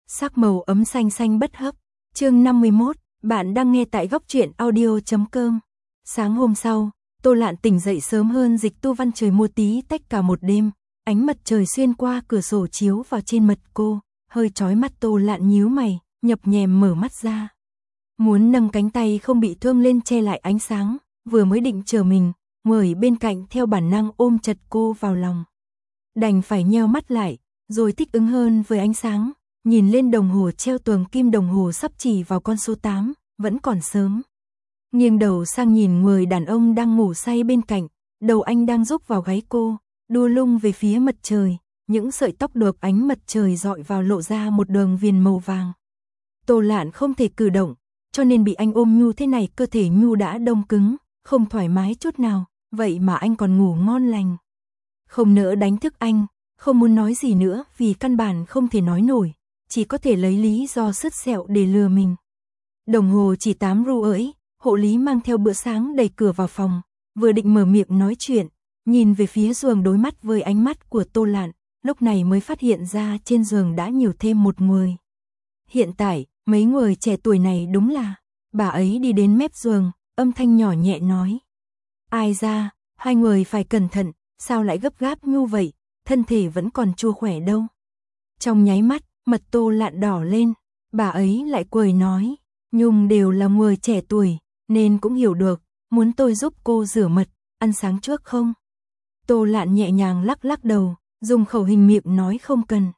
sắc màu ấm xanh xanh bất hấp. Chương 51, bạn đang nghe tại góc truyện audio.com. Sáng hôm sau, Tô Lạn tỉnh dậy sớm hơn Dịch Tu Văn trời mưa tí tách cả một đêm, ánh mặt trời xuyên qua cửa sổ chiếu vào trên mặt cô, hơi chói mắt. Tô Lạn nhíu mày, nhập nhèm mở mắt ra. Muốn nâng cánh tay không bị thương lên che lại ánh sáng, vừa mới định chờ mình, người bên cạnh theo bản năng ôm chặt cô vào lòng. Đành phải nheo mắt lại, rồi thích ứng hơn với ánh sáng, nhìn lên đồng hồ treo tường kim, đồng hồ sắp chỉ vào con số 8, vẫn còn sớm. Nghiêng đầu sang nhìn người đàn ông đang ngủ say bên cạnh, đầu anh đang rúc vào gáy cô, đua lung về phía mặt trời, những sợi tóc được ánh mặt trời dọi vào lộ ra một đường viền màu vàng. Tô Lạn không thể cử động, cho nên bị anh ôm nhu thế này, cơ thể nhu đã đông cứng, không thoải mái chút nào, vậy mà anh còn ngủ ngon lành. Không nỡ đánh thức anh, không muốn nói gì nữa vì căn bản không thể nói nổi, chỉ có thể lấy lý do sứt sẹo để lừa mình. Đồng hồ chỉ 8 ru ỡi, hộ lý mang theo bữa sáng đẩy cửa vào phòng, vừa định mở miệng nói chuyện, nhìn về phía giường đối mắt với ánh mắt của Tô Lạn, lúc này mới phát hiện ra trên giường đã nhiều thêm một người. Hiện tại, mấy người trẻ tuổi này đúng là, bà ấy đi đến mép giường, âm thanh nhỏ nhẹ nói. Ai ra, hai người phải cẩn thận, sao lại gấp gáp như vậy, thân thể vẫn còn chưa khỏe đâu. Trong nháy mắt, mặt Tô Lạn đỏ lên, bà ấy lại cười nói, Nhung đều là người trẻ tuổi, nên cũng hiểu được, muốn tôi giúp cô rửa mặt, ăn sáng trước không? Tô Lạn nhẹ nhàng lắc lắc đầu, dùng khẩu hình miệng nói không cần.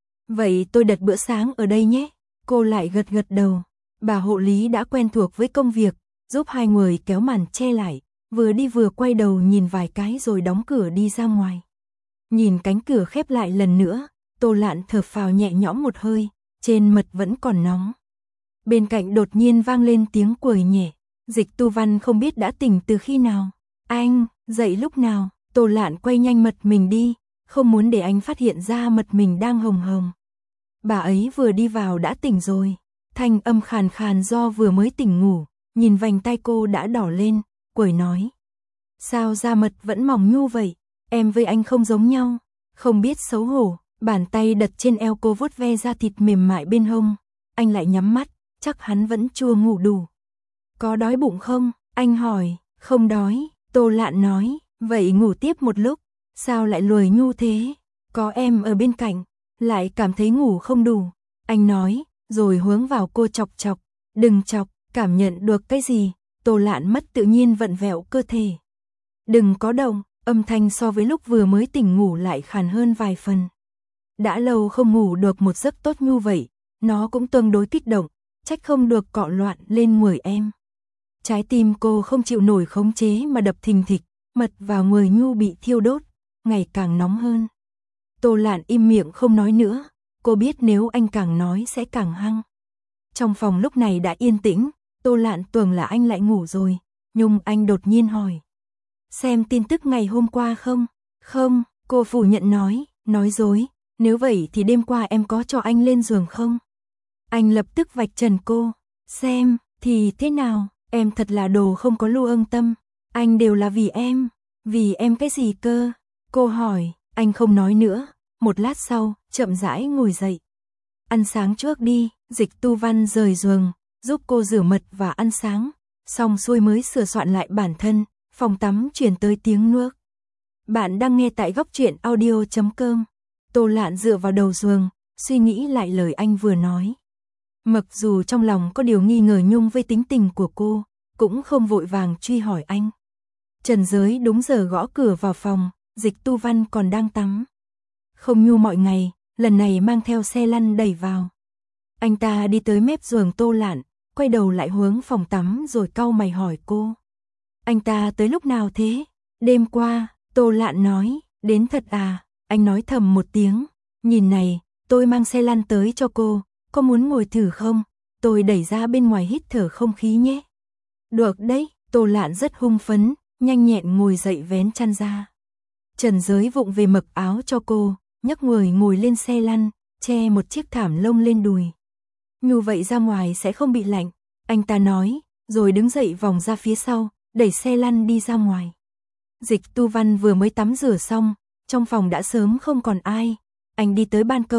Vậy tôi đặt bữa sáng ở đây nhé. Cô lại gật gật đầu. Bà hộ lý đã quen thuộc với công việc, giúp hai người kéo màn che lại, vừa đi vừa quay đầu nhìn vài cái rồi đóng cửa đi ra ngoài. Nhìn cánh cửa khép lại lần nữa, Tô Lạn thở phào nhẹ nhõm một hơi, trên mặt vẫn còn nóng. Bên cạnh đột nhiên vang lên tiếng cười nhẹ, Dịch Tu Văn không biết đã tỉnh từ khi nào. Anh, dậy lúc nào? Tô Lạn quay nhanh mặt mình đi, không muốn để anh phát hiện ra mặt mình đang hồng hồng. Bà ấy vừa đi vào đã tỉnh rồi, thanh âm khàn khàn do vừa mới tỉnh ngủ, nhìn vành tai cô đã đỏ lên, quẩy nói. Sao da mặt vẫn mỏng nhu vậy, em với anh không giống nhau, không biết xấu hổ. Bàn tay đặt trên eo cô vuốt ve da thịt mềm mại bên hông, anh lại nhắm mắt, chắc hắn vẫn chưa ngủ đủ. Có đói bụng không? Anh hỏi. Không đói, Tô Lạn nói. Vậy ngủ tiếp một lúc, sao lại lười nhu thế? Có em ở bên cạnh, lại cảm thấy ngủ không đủ. Anh nói, rồi hướng vào cô chọc chọc. Đừng chọc, cảm nhận được cái gì? Tô Lạn mất tự nhiên vặn vẹo cơ thể. Đừng có động, âm thanh so với lúc vừa mới tỉnh ngủ lại khàn hơn vài phần. Đã lâu không ngủ được một giấc tốt như vậy, nó cũng tương đối kích động, trách không được cọ loạn lên người em. Trái tim cô không chịu nổi khống chế mà đập thình thịch, mật vào người nhu bị thiêu đốt, ngày càng nóng hơn. Tô Lạn im miệng không nói nữa, cô biết nếu anh càng nói sẽ càng hăng. Trong phòng lúc này đã yên tĩnh, Tô Lạn tưởng là anh lại ngủ rồi, nhưng anh đột nhiên hỏi. Xem tin tức ngày hôm qua không? Không, cô phủ nhận nói dối. Nếu vậy thì đêm qua em có cho anh lên giường không? Anh lập tức vạch trần cô. Xem, thì thế nào? Em thật là đồ không có lưu ương tâm. Anh đều là vì em. Vì em cái gì cơ? Cô hỏi, anh không nói nữa. Một lát sau, chậm rãi ngồi dậy. Ăn sáng trước đi. Dịch Tu Văn rời giường, giúp cô rửa mặt và ăn sáng. Xong xuôi mới sửa soạn lại bản thân. Phòng tắm chuyển tới tiếng nước. Bạn đang nghe tại góc truyện audio.com. Tô Lạn dựa vào đầu giường, suy nghĩ lại lời anh vừa nói. Mặc dù trong lòng có điều nghi ngờ Nhung với tính tình của cô, cũng không vội vàng truy hỏi anh. Trần Giới đúng giờ gõ cửa vào phòng, Dịch Tu Văn còn đang tắm. Không như mọi ngày, lần này mang theo xe lăn đẩy vào. Anh ta đi tới mép giường Tô Lạn, quay đầu lại hướng phòng tắm rồi cau mày hỏi cô. Anh ta tới lúc nào thế? Đêm qua, Tô Lạn nói. Đến thật à? Anh nói thầm một tiếng. Nhìn này, tôi mang xe lăn tới cho cô, có muốn ngồi thử không? Tôi đẩy ra bên ngoài hít thở không khí nhé. Được đấy, Tô Lạn rất hưng phấn, nhanh nhẹn ngồi dậy vén chăn ra. Trần Giới vụng về mặc áo cho cô, nhấc người ngồi lên xe lăn, che một chiếc thảm lông lên đùi. Như vậy ra ngoài sẽ không bị lạnh, anh ta nói, rồi đứng dậy vòng ra phía sau, đẩy xe lăn đi ra ngoài. Dịch Tu Văn vừa mới tắm rửa xong, trong phòng đã sớm không còn ai. Anh đi tới ban công,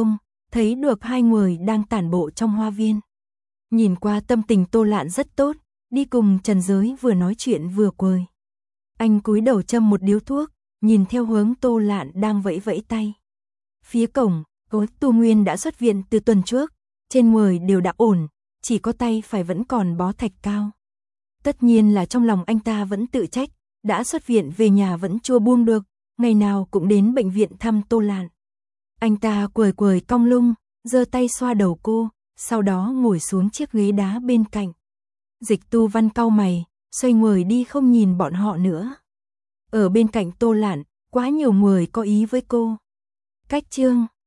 thấy được hai người đang tản bộ trong hoa viên. Nhìn qua tâm tình Tô Lạn rất tốt, đi cùng Trần Giới vừa nói chuyện vừa cười. Anh cúi đầu châm một điếu thuốc, nhìn theo hướng Tô Lạn đang vẫy vẫy tay. Phía cổng, Tu Nguyên đã xuất viện từ tuần trước, trên người đều đã ổn, chỉ có tay phải vẫn còn bó thạch cao. Tất nhiên là trong lòng anh ta vẫn tự trách, đã xuất viện về nhà vẫn chưa buông được, ngày nào cũng đến bệnh viện thăm Tô Lạn. Anh ta cười cười cong lưng, giơ tay xoa đầu cô, sau đó ngồi xuống chiếc ghế đá bên cạnh. Dịch Tu Văn cau mày, xoay người đi không nhìn bọn họ nữa. Ở bên cạnh Tô Lạn, quá nhiều người có ý với cô. Cách chương